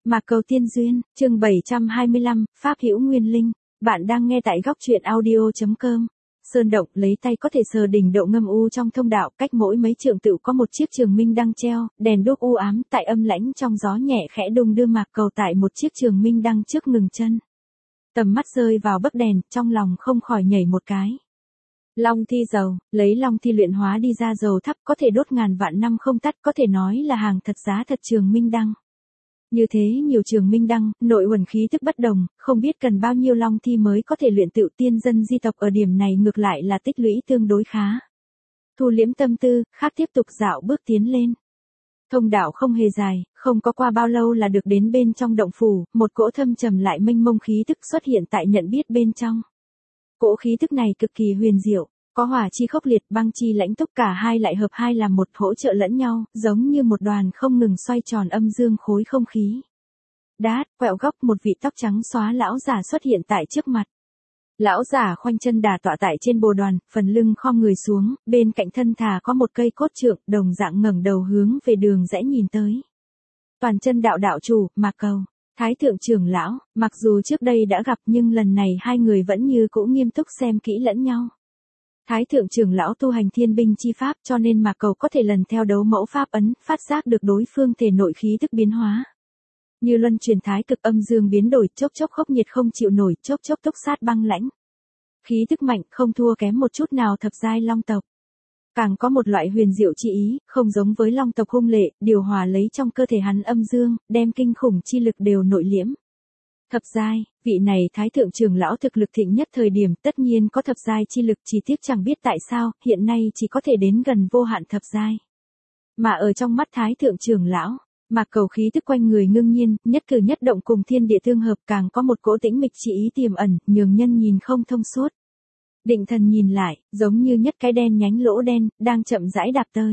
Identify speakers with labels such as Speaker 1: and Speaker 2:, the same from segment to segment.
Speaker 1: Mạc Cầu Tiên Duyên, chương 725, Pháp Hữu Nguyên Linh. Bạn đang nghe tại góc truyện audio.com. Sơn động lấy tay có thể sờ đỉnh độ ngâm u trong thông đạo, cách mỗi mấy trượng tựu có một chiếc trường minh đăng treo, đèn đuốc u ám, tại âm lãnh trong gió nhẹ khẽ đung đưa Mạc Cầu tại một chiếc trường minh đăng trước ngừng chân. Tầm mắt rơi vào bấc đèn, trong lòng không khỏi nhảy một cái. Long thi dầu, lấy long thi luyện hóa đi ra dầu thắp có thể đốt ngàn vạn năm không tắt, có thể nói là hàng thật giá thật trường minh đăng. Như thế nhiều trường minh đăng, nội uẩn khí tức bất đồng, không biết cần bao nhiêu long thi mới có thể luyện tựu tiên dân di tộc ở điểm này ngược lại là tích lũy tương đối khá. Thu liễm tâm tư, khác tiếp tục dạo bước tiến lên. Thông đạo không hề dài, không có qua bao lâu là được đến bên trong động phủ, một cỗ thâm trầm lại mênh mông khí tức xuất hiện tại nhận biết bên trong. Cỗ khí tức này cực kỳ huyền diệu. Có hỏa chi khốc liệt, băng chi lãnh túc, cả hai lại hợp hai làm một, hỗ trợ lẫn nhau, giống như một đoàn không ngừng xoay tròn âm dương khối không khí. Đát, quẹo góc, một vị tóc trắng xóa lão giả xuất hiện tại trước mặt. Lão giả khoanh chân đà tọa tại trên bồ đoàn, phần lưng khom người xuống, bên cạnh thân thà có một cây cốt trượng, đồng dạng ngẩng đầu hướng về đường rẽ nhìn tới. Toàn chân đạo đạo chủ, Mạc Cầu, Thái thượng trưởng lão, mặc dù trước đây đã gặp nhưng lần này hai người vẫn như cũ nghiêm túc xem kỹ lẫn nhau. Thái thượng trưởng lão tu hành thiên binh chi pháp cho nên Mạc Cầu có thể lần theo đấu mẫu pháp ấn, phát giác được đối phương thể nội khí tức biến hóa. Như luân truyền thái cực âm dương biến đổi, chốc chốc khốc nhiệt không chịu nổi, chốc chốc túc sát băng lãnh. Khí tức mạnh không thua kém một chút nào thập giai long tộc. Càng có một loại huyền diệu chi ý, không giống với long tộc hung lệ, điều hòa lấy trong cơ thể hắn âm dương, đem kinh khủng chi lực đều nội liễm. Thập giai, vị này thái thượng trưởng lão thực lực thịnh nhất thời điểm tất nhiên có thập giai chi lực, chỉ tiếc chẳng biết tại sao, hiện nay chỉ có thể đến gần vô hạn thập giai. Mà ở trong mắt thái thượng trưởng lão, Mạc Cầu khí tức quanh người ngưng nhiên, nhất cử nhất động cùng thiên địa tương hợp, càng có một cỗ tĩnh mịch chi ý tiềm ẩn, nhường nhân nhìn không thông suốt. Định thần nhìn lại, giống như nhất cái đen nhánh lỗ đen, đang chậm rãi đạp tới.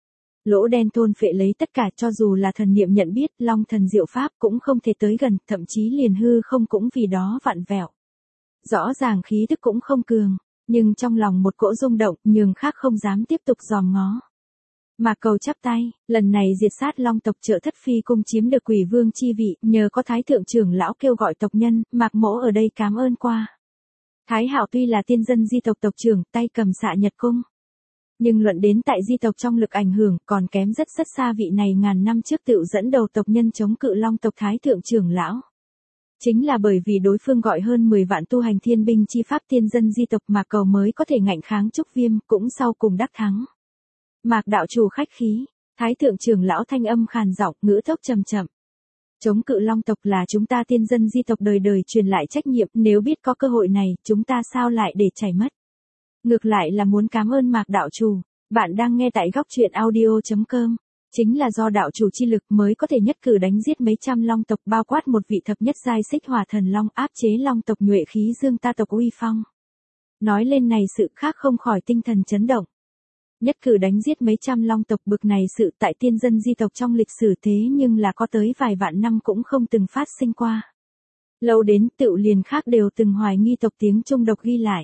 Speaker 1: Lỗ đen thôn phệ lấy tất cả, cho dù là thần niệm nhận biết, long thần diệu pháp cũng không thể tới gần, thậm chí liền hư không cũng vì đó vặn vẹo. Rõ ràng khí tức cũng không cường, nhưng trong lòng một cỗ rung động, nhường khác không dám tiếp tục dòm ngó. Mạc Cầu chắp tay, lần này diệt sát long tộc, trợ thất phi cung chiếm được quỷ vương chi vị, nhờ có thái thượng trưởng lão kêu gọi tộc nhân, Mạc mỗ ở đây cảm ơn qua. Thái Hạo tuy là tiên dân di tộc tộc trưởng, tay cầm xạ nhật cung. Nhưng luận đến tại di tộc trong lực ảnh hưởng còn kém rất xa vị này ngàn năm trước tựu dẫn đầu tộc nhân chống cự long tộc thái thượng trưởng lão. Chính là bởi vì đối phương gọi hơn 10 vạn tu hành thiên binh chi pháp tiên dân di tộc Mạc Cầu mới có thể ngạnh kháng Trúc Viêm, cũng sau cùng đắc thắng. Mạc đạo chủ khách khí, thái thượng trưởng lão thanh âm khàn giọng, ngữ tốc chậm chậm. Chống cự long tộc là chúng ta tiên dân di tộc đời đời truyền lại trách nhiệm, nếu biết có cơ hội này, chúng ta sao lại để chảy mất. Ngược lại là muốn cảm ơn Mạc đạo chủ, bạn đang nghe tại góc truyện audio.com. Chính là do đạo chủ chi lực mới có thể nhất cử đánh giết mấy trăm long tộc, bao quát một vị thập nhất giai xích hỏa thần long, áp chế long tộc nhuệ khí dương ta tộc uy phong. Nói lên này sự khác không khỏi tinh thần chấn động. Nhất cử đánh giết mấy trăm long tộc bực này sự tại tiên dân di tộc trong lịch sử thế nhưng là có tới vài vạn năm cũng không từng phát sinh qua. Lâu đến tựu liền khác đều từng hoài nghi tộc tiếng Trung độc ghi lại.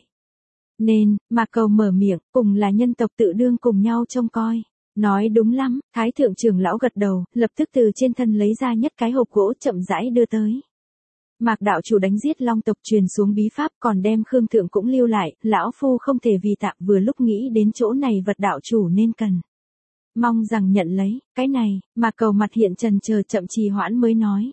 Speaker 1: Nên, Mạc Cầu mở miệng, cùng là nhân tộc tự đương cùng nhau trông coi. Nói đúng lắm, thái thượng trưởng lão gật đầu, lập tức từ trên thân lấy ra nhất cái hộp gỗ chậm rãi đưa tới. Mạc đạo chủ đánh giết long tộc truyền xuống bí pháp, còn đem Khương thượng cũng lưu lại, lão phu không thể vì tạm, vừa lúc nghĩ đến chỗ này vật đạo chủ nên cần. Mong rằng nhận lấy, cái này, Mạc Cầu mặt hiện trần chờ chậm trì hoãn mới nói.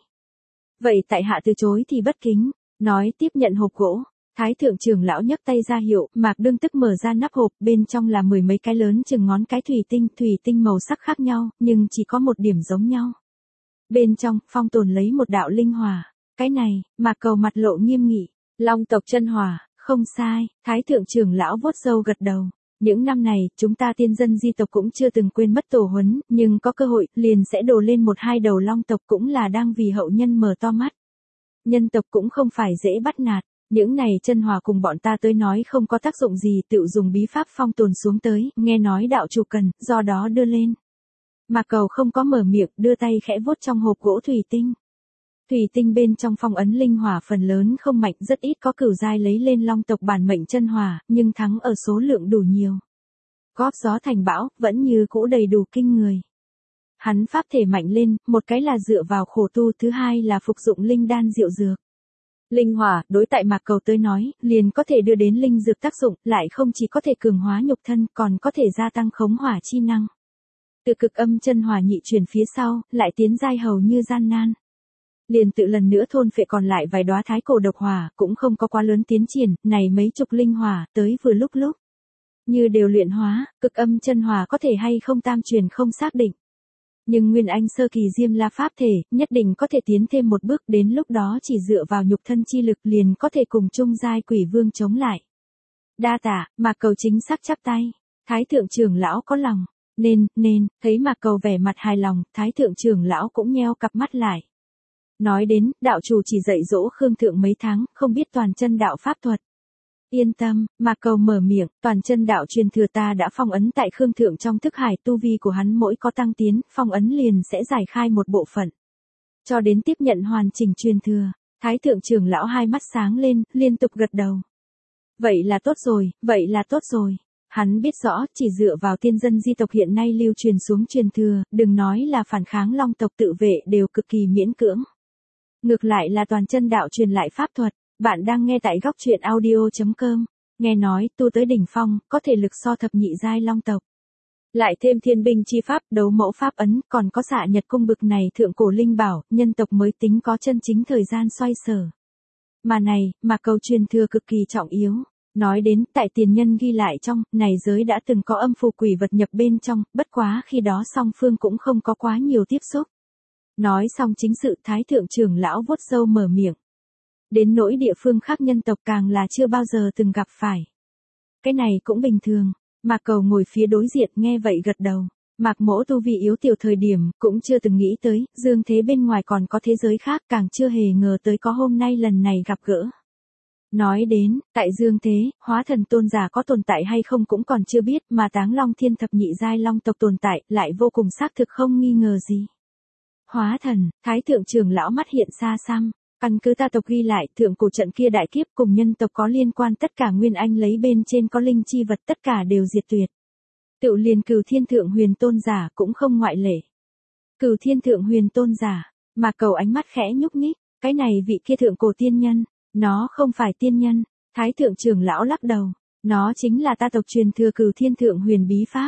Speaker 1: Vậy tại hạ từ chối thì bất kính, nói tiếp nhận hộp gỗ. Thái thượng trưởng lão nhấc tay ra hiệu, Mạc đương tức mở ra nắp hộp, bên trong là 10 mấy cái lớn chừng ngón cái thủy tinh màu sắc khác nhau, nhưng chỉ có một điểm giống nhau. Bên trong, phong tồn lấy một đạo linh hỏa. Cái này, Mạc Cầu mặt lộ nghiêm nghị, long tộc chân hỏa, không sai, thái thượng trưởng lão vuốt râu gật đầu. Những năm này, chúng ta tiên dân di tộc cũng chưa từng quên mất tổ huấn, nhưng có cơ hội, liền sẽ đổ lên một hai đầu long tộc, cũng là đang vì hậu nhân mở to mắt. Nhân tộc cũng không phải dễ bắt nạt. Những này chân hỏa cùng bọn ta tới nói không có tác dụng gì, tự dùng bí pháp phong tồn xuống tới, nghe nói đạo chủ cần, do đó đưa lên. Mạc Cầu không có mở miệng, đưa tay khẽ vuốt trong hộp gỗ thủy tinh. Thủy tinh bên trong phong ấn linh hỏa phần lớn không mạnh, rất ít có cửu giai lấy lên long tộc bản mệnh chân hỏa, nhưng thắng ở số lượng đủ nhiều. Góp gió thành bão, vẫn như cũ đầy đủ kinh người. Hắn pháp thể mạnh lên, một cái là dựa vào khổ tu, thứ hai là phục dụng linh đan diệu dược. Linh hỏa, đối tại Mạc Cầu tới nói, liền có thể đưa đến linh dược tác dụng, lại không chỉ có thể cường hóa nhục thân, còn có thể gia tăng khống hỏa chi năng. Từ cực âm chân hỏa nhị chuyển phía sau, lại tiến giai hầu như gian nan. Liền tự lần nữa thôn phệ còn lại vài đóa thái cổ độc hỏa, cũng không có quá lớn tiến triển, này mấy chục linh hỏa, tới vừa lúc. Như đều luyện hóa, cực âm chân hỏa có thể hay không tam truyền không xác định. Nhưng Nguyên Anh sơ kỳ Diêm La pháp thể, nhất định có thể tiến thêm một bước, đến lúc đó chỉ dựa vào nhục thân chi lực liền có thể cùng chung giai quỷ vương chống lại. Đa tạ, Mạc Cầu chính xác chắp tay. Thái thượng trưởng lão có lòng. Nên, thấy Mạc Cầu vẻ mặt hài lòng, Thái thượng trưởng lão cũng nheo cặp mắt lại. Nói đến, đạo chủ chỉ dạy dỗ Khương Thượng mấy tháng, không biết toàn chân đạo pháp thuật. Yên tâm, Mạc Cầu mở miệng, toàn chân đạo truyền thừa ta đã phong ấn tại Khương Thượng trong thức hải, tu vi của hắn mỗi có tăng tiến, phong ấn liền sẽ giải khai một bộ phận. Cho đến tiếp nhận hoàn chỉnh truyền thừa, Thái thượng trưởng lão hai mắt sáng lên, liên tục gật đầu. Vậy là tốt rồi. Hắn biết rõ, chỉ dựa vào tiên dân di tộc hiện nay lưu truyền xuống truyền thừa, đừng nói là phản kháng long tộc tự vệ đều cực kỳ miễn cưỡng. Ngược lại là toàn chân đạo truyền lại pháp thuật. Bạn đang nghe tại góc truyện audio.com. Nghe nói, tu tới đỉnh phong, có thể lực so thập nhị giai long tộc. Lại thêm thiên binh chi pháp, đấu mẫu pháp ấn, còn có xạ nhật cung bực này thượng cổ linh bảo, nhân tộc mới tính có chân chính thời gian xoay sở. Mà này, Mạc Cầu truyền thừa cực kỳ trọng yếu. Nói đến, tại tiền nhân ghi lại trong, này giới đã từng có âm phù quỷ vật nhập bên trong, bất quá khi đó song phương cũng không có quá nhiều tiếp xúc. Nói xong chính sự, Thái thượng trưởng lão vuốt râu mở miệng. Đến nỗi địa phương khác nhân tộc càng là chưa bao giờ từng gặp phải. Cái này cũng bình thường. Mạc Cầu ngồi phía đối diện nghe vậy gật đầu. Mạc Mỗ tu vi yếu tiểu thời điểm, cũng chưa từng nghĩ tới, dương thế bên ngoài còn có thế giới khác, càng chưa hề ngờ tới có hôm nay lần này gặp gỡ. Nói đến, tại dương thế, hóa thần tôn giả có tồn tại hay không cũng còn chưa biết, mà Táng Long Thiên thập nhị giai long tộc tồn tại, lại vô cùng xác thực không nghi ngờ gì. Hóa thần, Thái thượng trưởng lão mắt hiện xa xăm. Căn cứ ta tộc ghi lại, thượng cổ trận kia đại kiếp cùng nhân tộc có liên quan, tất cả nguyên anh lấy bên trên có linh chi vật, tất cả đều diệt tuyệt. Tự liền Cửu Thiên Thượng Huyền tôn giả cũng không ngoại lệ. Cửu Thiên Thượng Huyền tôn giả, Mạc Cầu ánh mắt khẽ nhúc nhích, cái này vị kia thượng cổ tiên nhân, nó không phải tiên nhân. Thái thượng trưởng lão lắc đầu, nó chính là ta tộc truyền thừa Cửu Thiên Thượng Huyền bí pháp.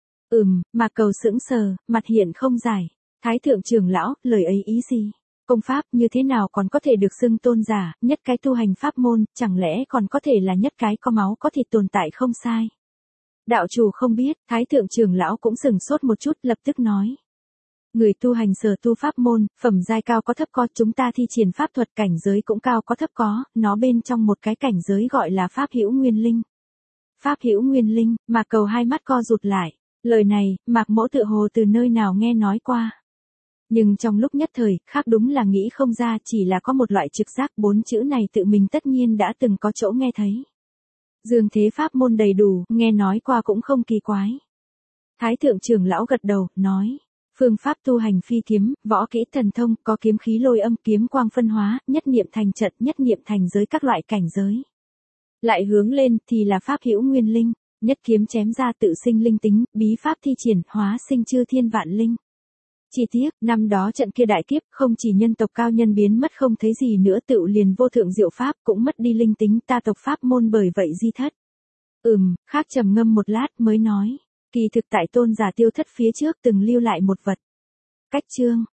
Speaker 1: Mạc Cầu sững sờ, mặt hiện không giải. Thái thượng trưởng lão, lời ấy ý gì? Công pháp như thế nào còn có thể được xưng tôn giả, nhất cái tu hành pháp môn, chẳng lẽ còn có thể là nhất cái có máu có thịt tồn tại không sai. Đạo chủ không biết, Thái thượng trưởng lão cũng sừng sốt một chút, lập tức nói. Người tu hành sở tu pháp môn, phẩm giai cao có thấp có, chúng ta thi triển pháp thuật cảnh giới cũng cao có thấp có, nó bên trong một cái cảnh giới gọi là pháp hữu nguyên linh. Pháp hữu nguyên linh, Mạc Cầu hai mắt co rụt lại, lời này, Mạc Mỗ tựa hồ từ nơi nào nghe nói qua. Nhưng trong lúc nhất thời, khác đúng là nghĩ không ra, chỉ là có một loại trực giác, bốn chữ này tự mình tất nhiên đã từng có chỗ nghe thấy. Dương thế pháp môn đầy đủ, nghe nói qua cũng không kỳ quái. Thái thượng trưởng lão gật đầu, nói, phương pháp tu hành phi kiếm, võ kỹ thần thông, có kiếm khí lôi âm, kiếm quang phân hóa, nhất niệm thành trận, nhất niệm thành giới, các loại cảnh giới. Lại hướng lên thì là pháp hữu nguyên linh, nhất kiếm chém ra tự sinh linh tính, bí pháp thi triển, hóa sinh chư thiên vạn linh. Chi tiết, năm đó trận kia đại kiếp, không chỉ nhân tộc cao nhân biến mất không thấy gì nữa, tự liền vô thượng diệu pháp cũng mất đi linh tính, ta tộc pháp môn bởi vậy di thất. Khác trầm ngâm một lát mới nói, kỳ thực tại tôn giả tiêu thất phía trước từng lưu lại một vật. Cách chương,